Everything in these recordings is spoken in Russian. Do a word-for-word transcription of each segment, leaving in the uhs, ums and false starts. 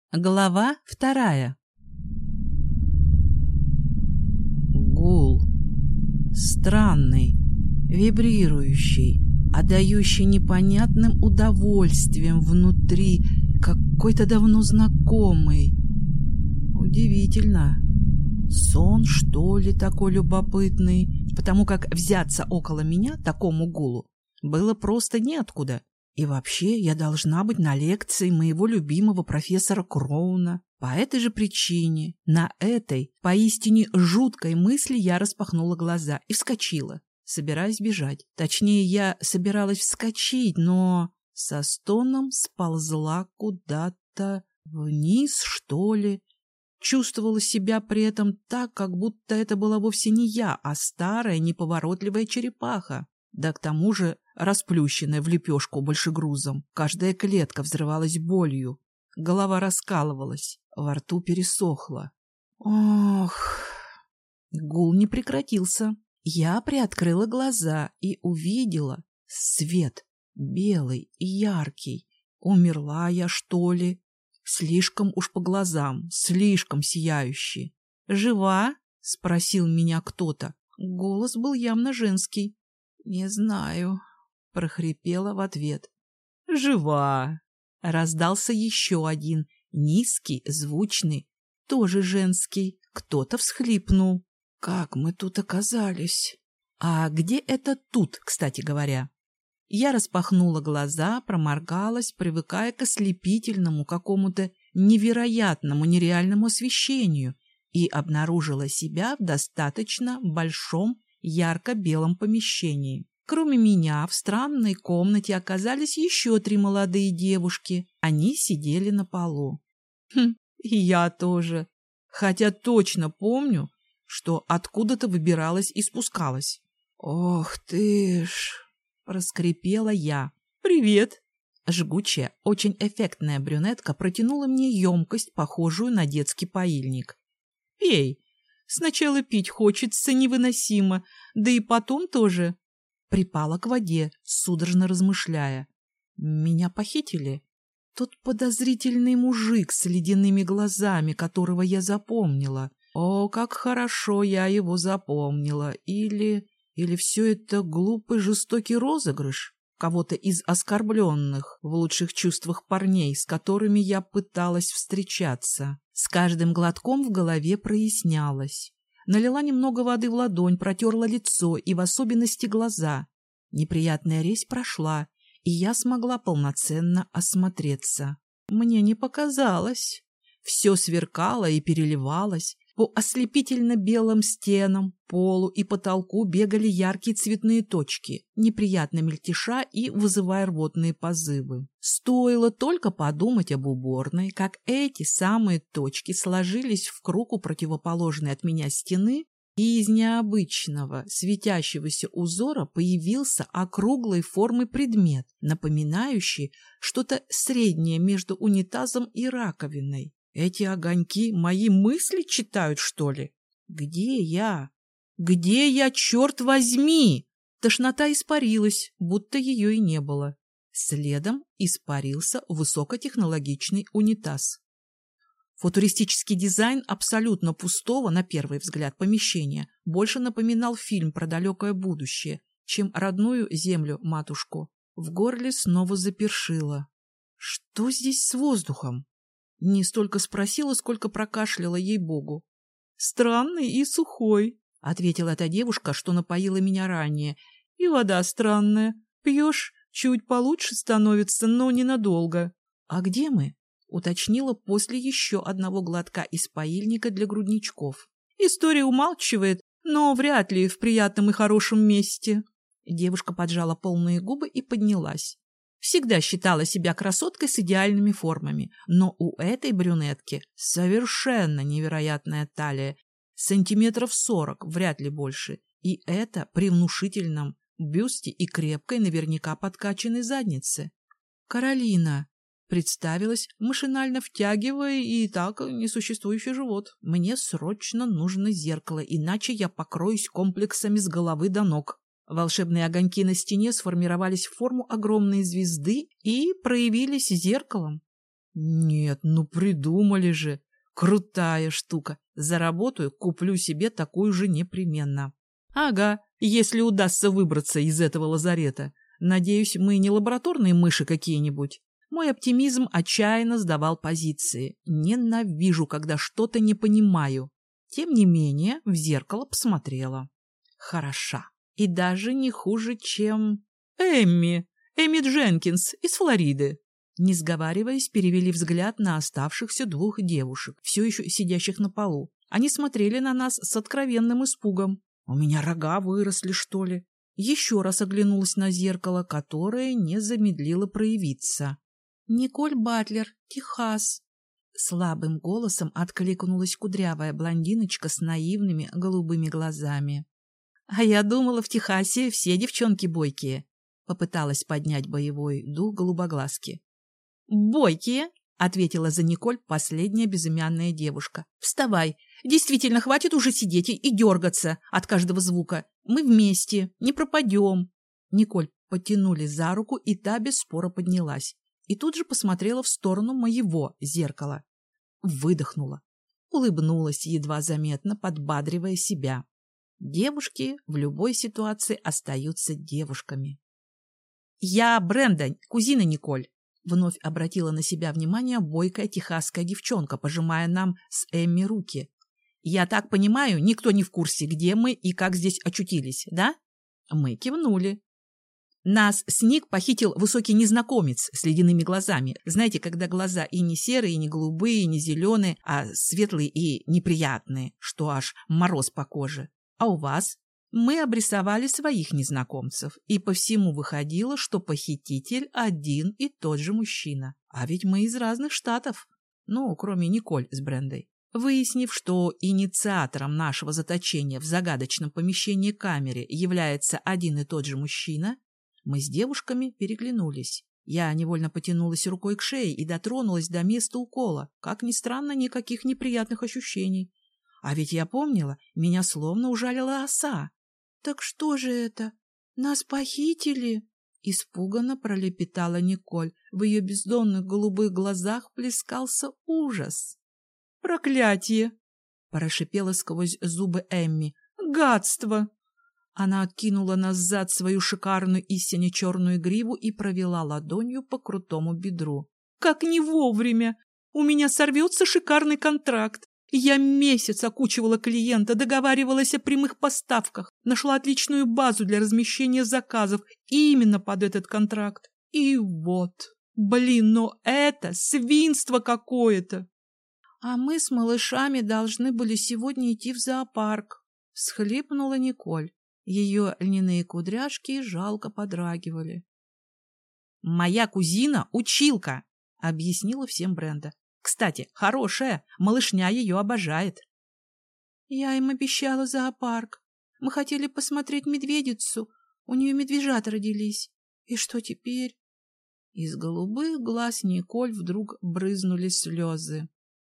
Глава вторая. Гул. Странный, вибрирующий, отдающий непонятным удовольствием внутри, какой-то давно знакомый. Удивительно. Сон, что ли, такой любопытный? Потому как взяться около меня такому гулу было просто неоткуда. И вообще я должна быть на лекции моего любимого профессора Кроуна. По этой же причине, на этой поистине жуткой мысли я распахнула глаза и вскочила, собираясь бежать. Точнее, я собиралась вскочить, но со стоном сползла куда-то вниз, что ли. Чувствовала себя при этом так, как будто это была вовсе не я, а старая неповоротливая черепаха. Да к тому же расплющенная в лепешку большегрузом. Каждая клетка взрывалась болью. Голова раскалывалась, во рту пересохло. Ох! Гул не прекратился. Я приоткрыла глаза и увидела свет, белый и яркий. Умерла я, что ли? Слишком уж по глазам, слишком сияющий. «Жива?» — спросил меня кто-то. Голос был явно женский. «Не знаю», — прохрипела в ответ. «Жива!» — раздался еще один, низкий, звучный, тоже женский. Кто-то всхлипнул. «Как мы тут оказались?» «А где это тут, кстати говоря?» Я распахнула глаза, проморгалась, привыкая к ослепительному, какому-то невероятному, нереальному освещению, и обнаружила себя в достаточно большом, ярко-белом помещении. Кроме меня, в странной комнате оказались еще три молодые девушки. Они сидели на полу. Хм, и я тоже. Хотя точно помню, что откуда-то выбиралась и спускалась. «Ох ты ж!» — проскрипела я. «Привет!» Жгучая, очень эффектная брюнетка протянула мне емкость, похожую на детский поильник. «Пей! Сначала пить хочется невыносимо, да и потом тоже...» Припала к воде, судорожно размышляя. Меня похитили? Тот подозрительный мужик с ледяными глазами, которого я запомнила. О, как хорошо я его запомнила! Или... Или все это глупый жестокий розыгрыш кого-то из оскорбленных в лучших чувствах парней, с которыми я пыталась встречаться. С каждым глотком в голове прояснялось. Налила немного воды в ладонь, протерла лицо и в особенности глаза. Неприятная резь прошла, и я смогла полноценно осмотреться. Мне не показалось. Все сверкало и переливалось. По ослепительно-белым стенам, полу и потолку бегали яркие цветные точки, неприятно мельтеша и вызывая рвотные позывы. Стоило только подумать об уборной, как эти самые точки сложились в круг у противоположной от меня стены, и из необычного светящегося узора появился округлой формы предмет, напоминающий что-то среднее между унитазом и раковиной. Эти огоньки мои мысли читают, что ли? Где я? Где я, черт возьми? Тошнота испарилась, будто ее и не было. Следом испарился высокотехнологичный унитаз. Футуристический дизайн абсолютно пустого, на первый взгляд, помещения больше напоминал фильм про далекое будущее, чем родную землю-матушку. В горле снова запершило. Что здесь с воздухом? Не столько спросила, сколько прокашляла, ей-богу. «Странный и сухой», — ответила эта девушка, что напоила меня ранее. «И вода странная. Пьешь, чуть получше становится, но ненадолго». «А где мы?» — уточнила после еще одного глотка из поильника для грудничков. «История умалчивает, но вряд ли в приятном и хорошем месте». Девушка поджала полные губы и поднялась. Всегда считала себя красоткой с идеальными формами, но у этой брюнетки совершенно невероятная талия, сантиметров сорок, вряд ли больше, и это при внушительном бюсте и крепкой, наверняка подкачанной заднице. «Каролина», — представилась, машинально втягивая и так несуществующий живот. «Мне срочно нужно зеркало, иначе я покроюсь комплексами с головы до ног». Волшебные огоньки на стене сформировались в форму огромной звезды и проявились зеркалом. Нет, ну придумали же. Крутая штука. Заработаю, куплю себе такую же непременно. Ага, если удастся выбраться из этого лазарета. Надеюсь, мы не лабораторные мыши какие-нибудь. Мой оптимизм отчаянно сдавал позиции. Ненавижу, когда что-то не понимаю. Тем не менее, в зеркало посмотрела. Хороша. И даже не хуже, чем... Эмми. Эмми Дженкинс из Флориды. Не сговариваясь, перевели взгляд на оставшихся двух девушек, все еще сидящих на полу. Они смотрели на нас с откровенным испугом. У меня рога выросли, что ли? Еще раз оглянулась на зеркало, которое не замедлило проявиться. «Николь Батлер, Техас». Слабым голосом откликнулась кудрявая блондиночка с наивными голубыми глазами. «А я думала, в Техасе все девчонки бойкие», — попыталась поднять боевой дух голубоглазки. «Бойкие», — ответила за Николь последняя безымянная девушка. «Вставай. Действительно, хватит уже сидеть и дергаться от каждого звука. Мы вместе, не пропадем». Николь потянули за руку, и та без спора поднялась. И тут же посмотрела в сторону моего зеркала. Выдохнула. Улыбнулась, едва заметно подбадривая себя. Девушки в любой ситуации остаются девушками. «Я Бренда, кузина Николь», — вновь обратила на себя внимание бойкая техасская девчонка, пожимая нам с Эмми руки. «Я так понимаю, никто не в курсе, где мы и как здесь очутились, да?» Мы кивнули. Нас с Ник похитил высокий незнакомец с ледяными глазами. Знаете, когда глаза и не серые, и не голубые, и не зеленые, а светлые и неприятные, что аж мороз по коже. А у вас? Мы обрисовали своих незнакомцев, и по всему выходило, что похититель один и тот же мужчина. А ведь мы из разных штатов. Ну, кроме Николь с Брендой. Выяснив, что инициатором нашего заточения в загадочном помещении камеры является один и тот же мужчина, мы с девушками переглянулись. Я невольно потянулась рукой к шее и дотронулась до места укола. Как ни странно, никаких неприятных ощущений. А ведь я помнила, меня словно ужалила оса. «Так что же это? Нас похитили?» Испуганно пролепетала Николь. В ее бездонных голубых глазах плескался ужас. «Проклятие!» — прошипела сквозь зубы Эмми. «Гадство!» Она откинула назад свою шикарную и сине-черную гриву и провела ладонью по крутому бедру. «Как не вовремя! У меня сорвется шикарный контракт! Я месяц окучивала клиента, договаривалась о прямых поставках, нашла отличную базу для размещения заказов именно под этот контракт. И вот, блин, но это свинство какое-то!» «А мы с малышами должны были сегодня идти в зоопарк», — всхлипнула Николь. Ее льняные кудряшки жалко подрагивали. «Моя кузина — училка», — объяснила всем Бренда. «Кстати, хорошая, малышня ее обожает». «Я им обещала зоопарк. Мы хотели посмотреть медведицу. У нее медвежата родились. И что теперь?» Из голубых глаз Николь вдруг брызнули слезы.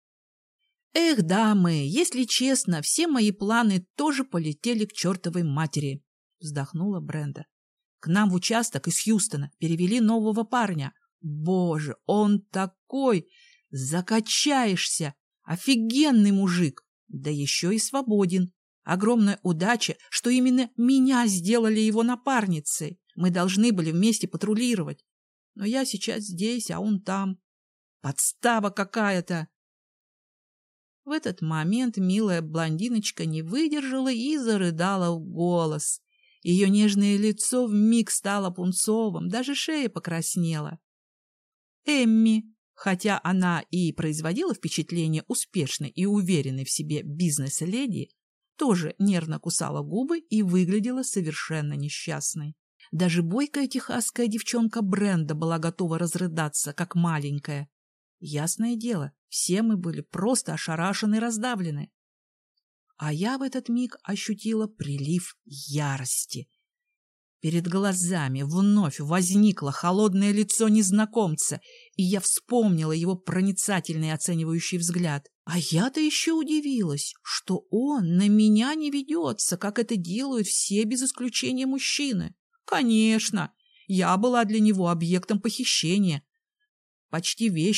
«Эх, дамы, если честно, все мои планы тоже полетели к чертовой матери», — вздохнула Бренда. «К нам в участок из Хьюстона перевели нового парня. Боже, он такой! Закачаешься! Офигенный мужик! Да еще и свободен. Огромная удача, что именно меня сделали его напарницей. Мы должны были вместе патрулировать. Но я сейчас здесь, а он там. Подстава какая-то!» В этот момент милая блондиночка не выдержала и зарыдала в голос. Ее нежное лицо вмиг стало пунцовым, даже шея покраснела. Эмми, хотя она и производила впечатление успешной и уверенной в себе бизнес-леди, тоже нервно кусала губы и выглядела совершенно несчастной. Даже бойкая техасская девчонка Бренда была готова разрыдаться, как маленькая. Ясное дело, все мы были просто ошарашены и раздавлены. А я в этот миг ощутила прилив ярости. Перед глазами вновь возникло холодное лицо незнакомца, и я вспомнила его проницательный оценивающий взгляд. А я-то еще удивилась, что он на меня не ведется, как это делают все без исключения мужчины. Конечно, я была для него объектом похищения, почти вещью,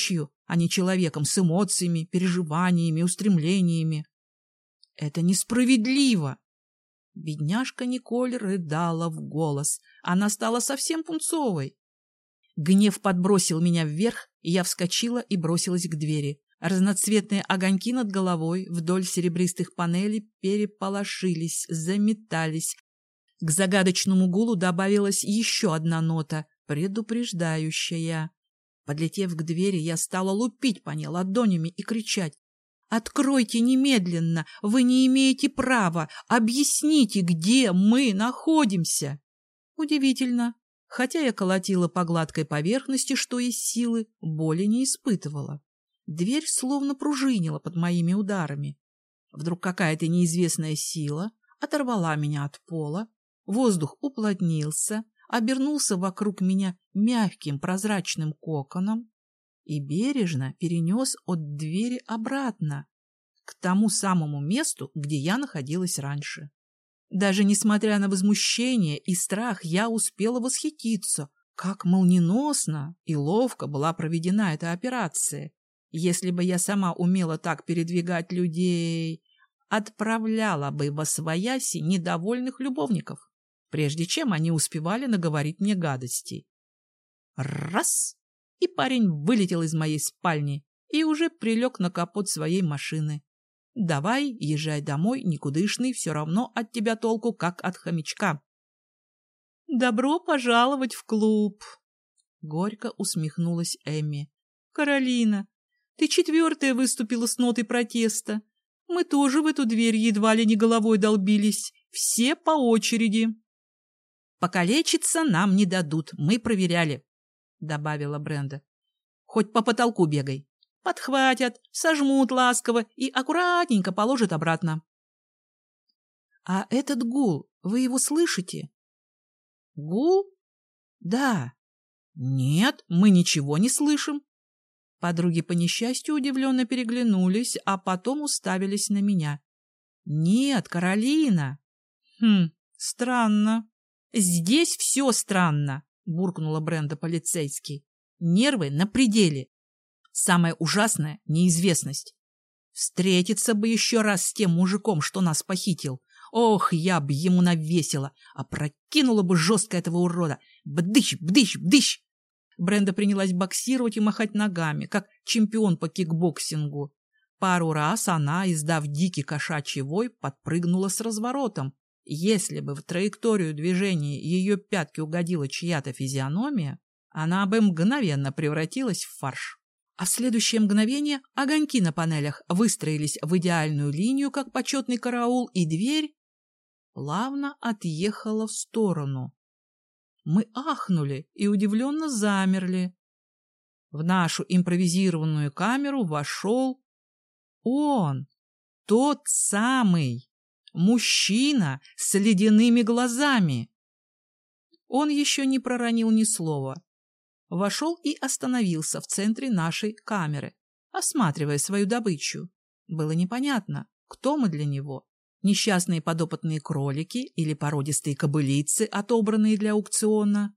а не человеком с эмоциями, переживаниями, устремлениями. Это несправедливо. Бедняжка Николь рыдала в голос. Она стала совсем пунцовой. Гнев подбросил меня вверх, и я вскочила и бросилась к двери. Разноцветные огоньки над головой вдоль серебристых панелей переполошились, заметались. К загадочному гулу добавилась еще одна нота, предупреждающая. Подлетев к двери, я стала лупить по ней ладонями и кричать: «Откройте немедленно! Вы не имеете права! Объясните, где мы находимся!» Удивительно. Хотя я колотила по гладкой поверхности, что из силы, боли не испытывала. Дверь словно пружинила под моими ударами. Вдруг какая-то неизвестная сила оторвала меня от пола, воздух уплотнился, обернулся вокруг меня мягким прозрачным коконом и бережно перенес от двери обратно, к тому самому месту, где я находилась раньше. Даже несмотря на возмущение и страх, я успела восхититься, как молниеносно и ловко была проведена эта операция. Если бы я сама умела так передвигать людей, отправляла бы восвояси недовольных любовников, прежде чем они успевали наговорить мне гадостей. Раз! И парень вылетел из моей спальни и уже прилег на капот своей машины. Давай, езжай домой, никудышный, все равно от тебя толку, как от хомячка. Добро пожаловать в клуб! Горько усмехнулась Эмми. Каролина, ты четвертая выступила с нотой протеста. Мы тоже в эту дверь едва ли не головой долбились. Все по очереди. Покалечиться нам не дадут, мы проверяли, добавила Бренда. Хоть по потолку бегай. Подхватят, сожмут ласково и аккуратненько положат обратно. — А этот гул, вы его слышите? — Гул? — Да. — Нет, мы ничего не слышим. Подруги по несчастью удивленно переглянулись, а потом уставились на меня. — Нет, Каролина. — Хм, странно. — Здесь все странно, — буркнула Бренда полицейский. — Нервы на пределе. Самое ужасное — неизвестность. Встретиться бы еще раз с тем мужиком, что нас похитил. Ох, я б ему навесила, опрокинула бы жестко этого урода. Бдыщ, бдыщ, бдыщ! Бренда принялась боксировать и махать ногами, как чемпион по кикбоксингу. Пару раз она, издав дикий кошачий вой, подпрыгнула с разворотом. Если бы в траекторию движения ее пятки угодила чья-то физиономия, она бы мгновенно превратилась в фарш. А в следующее мгновение огоньки на панелях выстроились в идеальную линию, как почетный караул, и дверь плавно отъехала в сторону. Мы ахнули и удивленно замерли. В нашу импровизированную камеру вошел он, тот самый мужчина с ледяными глазами. Он еще не проронил ни слова. Вошел и остановился в центре нашей камеры, осматривая свою добычу. Было непонятно, кто мы для него. Несчастные подопытные кролики или породистые кобылицы, отобранные для аукциона.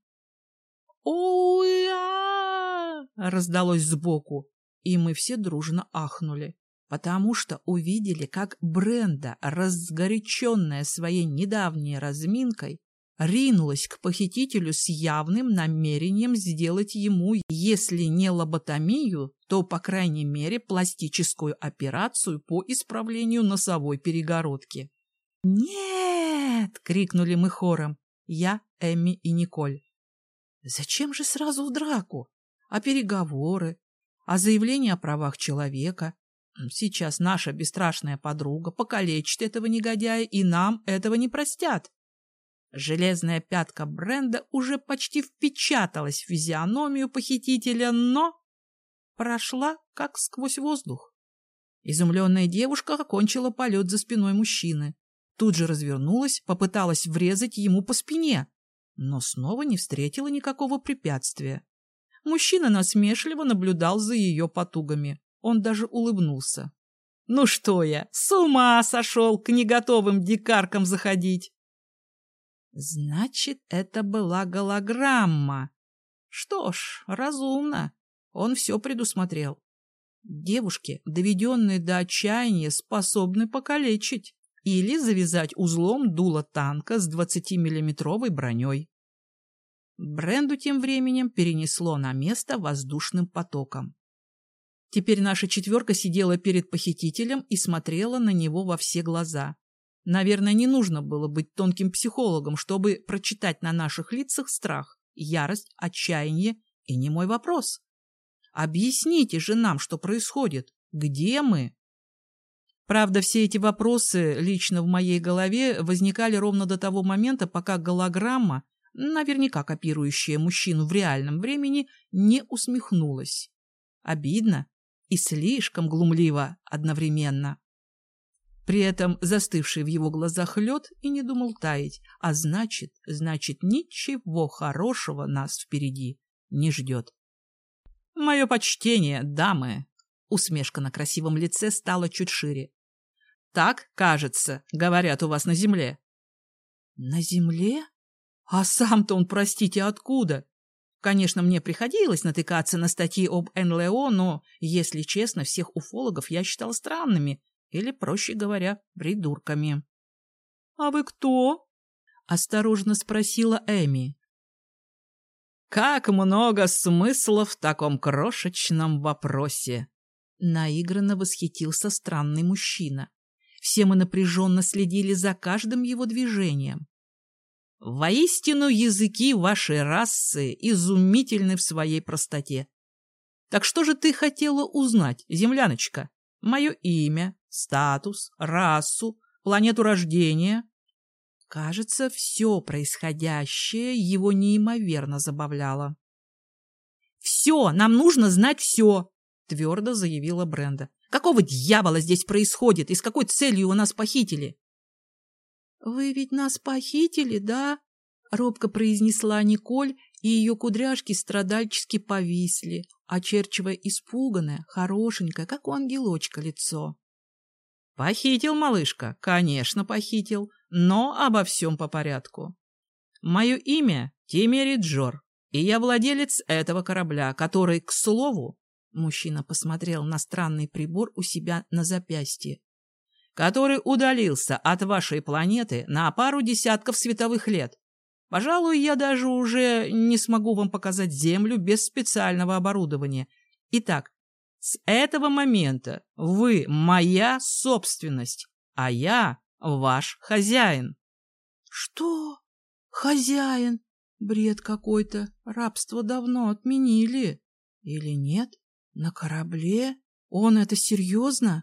«О-я!» раздалось сбоку, и мы все дружно ахнули, потому что увидели, как Бренда, разгоряченная своей недавней разминкой, ринулась к похитителю с явным намерением сделать ему, если не лоботомию, то, по крайней мере, пластическую операцию по исправлению носовой перегородки. «Нет!» — крикнули мы хором. Я, Эмми и Николь. «Зачем же сразу в драку? А переговоры? А заявление о правах человека? Сейчас наша бесстрашная подруга покалечит этого негодяя, и нам этого не простят». Железная пятка Бренда уже почти впечаталась в физиономию похитителя, но прошла как сквозь воздух. Изумленная девушка окончила полет за спиной мужчины. Тут же развернулась, попыталась врезать ему по спине, но снова не встретила никакого препятствия. Мужчина насмешливо наблюдал за ее потугами. Он даже улыбнулся. «Ну что я, с ума сошел к неготовым дикаркам заходить!» Значит, это была голограмма. Что ж, разумно. Он все предусмотрел. Девушки, доведенные до отчаяния, способны покалечить или завязать узлом дуло танка с двадцатимиллиметровой броней. Бренду тем временем перенесло на место воздушным потоком. Теперь наша четверка сидела перед похитителем и смотрела на него во все глаза. Наверное, не нужно было быть тонким психологом, чтобы прочитать на наших лицах страх, ярость, отчаяние и немой вопрос. Объясните же нам, что происходит. Где мы? Правда, все эти вопросы лично в моей голове возникали ровно до того момента, пока голограмма, наверняка копирующая мужчину в реальном времени, не усмехнулась. Обидно и слишком глумливо одновременно. При этом застывший в его глазах лед и не думал таять, а значит, значит, ничего хорошего нас впереди не ждет. «Мое почтение, дамы!» Усмешка на красивом лице стала чуть шире. «Так, кажется, говорят у вас на земле». «На земле? А сам-то он, простите, откуда?» Конечно, мне приходилось натыкаться на статьи об эн эл о, но, если честно, всех уфологов я считал странными или, проще говоря, придурками. «А вы кто?» — осторожно спросила Эми. «Как много смысла в таком крошечном вопросе!» Наигранно восхитился странный мужчина. Все мы напряженно следили за каждым его движением. «Воистину, языки вашей расы изумительны в своей простоте. Так что же ты хотела узнать, земляночка? Мое имя, статус, расу, планету рождения?» Кажется, все происходящее его неимоверно забавляло. «Все, нам нужно знать все!» — твердо заявила Бренда. «Какого дьявола здесь происходит и с какой целью вы нас похитили?» «Вы ведь нас похитили, да?» — робко произнесла Николь, и ее кудряшки страдальчески повисли, очерчивая испуганное, хорошенькое, как у ангелочка, лицо. «Похитил, малышка, конечно, похитил, но обо всем по порядку. Мое имя Тимери Джор, и я владелец этого корабля, который, к слову, мужчина посмотрел на странный прибор у себя на запястье, который удалился от вашей планеты на пару десятков световых лет. Пожалуй, я даже уже не смогу вам показать Землю без специального оборудования. Итак, с этого момента вы моя собственность, а я ваш хозяин». «Что? Хозяин? Бред какой-то. Рабство давно отменили. Или нет? На корабле? Он это серьезно?»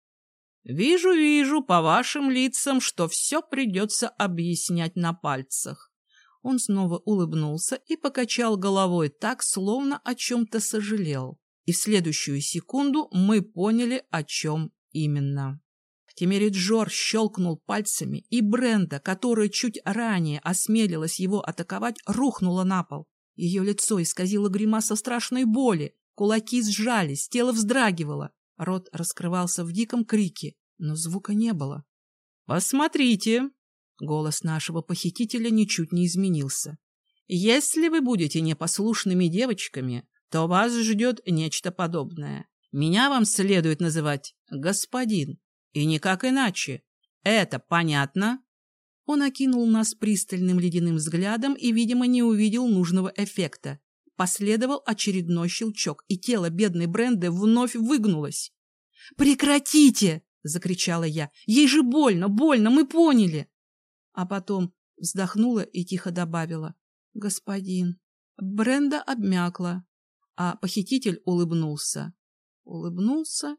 «Вижу, вижу по вашим лицам, что все придется объяснять на пальцах». Он снова улыбнулся и покачал головой так, словно о чем-то сожалел. И в следующую секунду мы поняли, о чем именно. Тимери Джор щелкнул пальцами, и Бренда, которая чуть ранее осмелилась его атаковать, рухнула на пол. Ее лицо исказило гримаса страшной боли, кулаки сжались, тело вздрагивало. Рот раскрывался в диком крике, но звука не было. «Посмотрите!» Голос нашего похитителя ничуть не изменился. «Если вы будете непослушными девочками, то вас ждет нечто подобное. Меня вам следует называть господин, и никак иначе. Это понятно?» Он окинул нас пристальным ледяным взглядом и, видимо, не увидел нужного эффекта. Последовал очередной щелчок, и тело бедной Бренды вновь выгнулось. «Прекратите!» — закричала я. «Ей же больно, больно, мы поняли!» А потом вздохнула и тихо добавила: «Господин». Бренда обмякла, а похититель улыбнулся. Улыбнулся?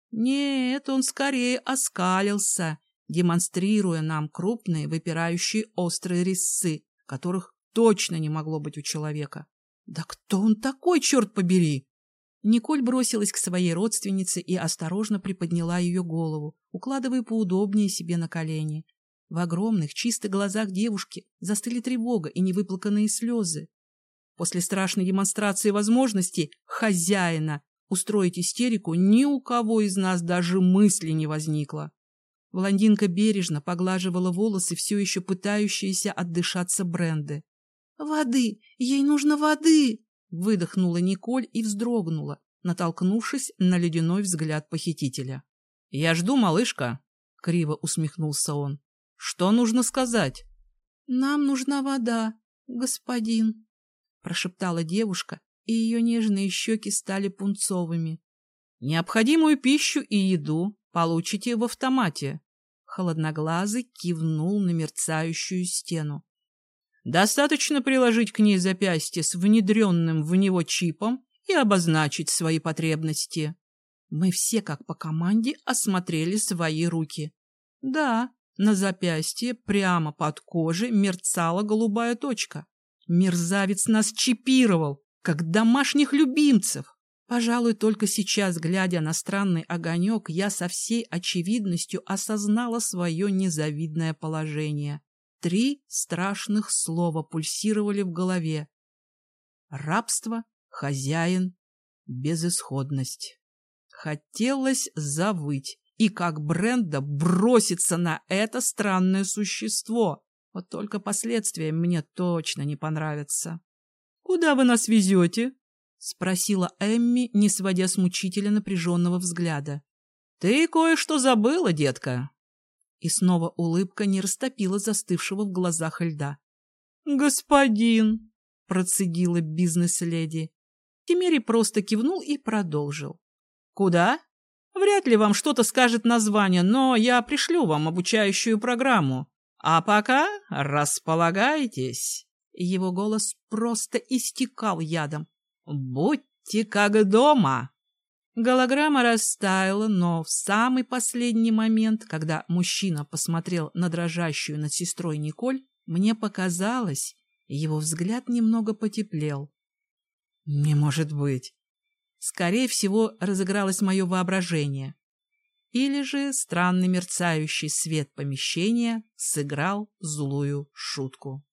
Нет, он скорее оскалился, демонстрируя нам крупные, выпирающие острые резцы, которых точно не могло быть у человека. Да кто он такой, черт побери? Николь бросилась к своей родственнице и осторожно приподняла ее голову, укладывая поудобнее себе на колени. В огромных, чистых глазах девушки застыли тревога и невыплаканные слезы. После страшной демонстрации возможностей хозяина устроить истерику ни у кого из нас даже мысли не возникло. Блондинка бережно поглаживала волосы, все еще пытающиеся отдышаться Бренды. «Воды! Ей нужно воды!» — выдохнула Николь и вздрогнула, натолкнувшись на ледяной взгляд похитителя. — Я жду, малышка, — криво усмехнулся он. — Что нужно сказать? — Нам нужна вода, господин, — прошептала девушка, и ее нежные щеки стали пунцовыми. — Необходимую пищу и еду получите в автомате. Холодноглазый кивнул на мерцающую стену. Достаточно приложить к ней запястье с внедренным в него чипом и обозначить свои потребности. Мы все, как по команде, осмотрели свои руки. Да, на запястье прямо под кожей мерцала голубая точка. Мерзавец нас чипировал, как домашних любимцев. Пожалуй, только сейчас, глядя на странный огонек, я со всей очевидностью осознала свое незавидное положение. Три страшных слова пульсировали в голове. Рабство, хозяин, безысходность. Хотелось завыть и, как Бренда, броситься на это странное существо. Вот только последствия мне точно не понравятся. — Куда вы нас везете? — спросила Эмми, не сводя с мучителя напряженного взгляда. — Ты кое-что забыла, детка. И снова улыбка не растопила застывшего в глазах льда. — Господин! — процедила бизнес-леди. Тимери просто кивнул и продолжил. — Куда? Вряд ли вам что-то скажет название, но я пришлю вам обучающую программу. А пока располагайтесь. Его голос просто истекал ядом. Будьте как дома. Голограмма растаяла, но в самый последний момент, когда мужчина посмотрел на дрожащую над сестрой Николь, мне показалось, его взгляд немного потеплел. Не может быть. Скорее всего, разыгралось мое воображение. Или же странный мерцающий свет помещения сыграл злую шутку.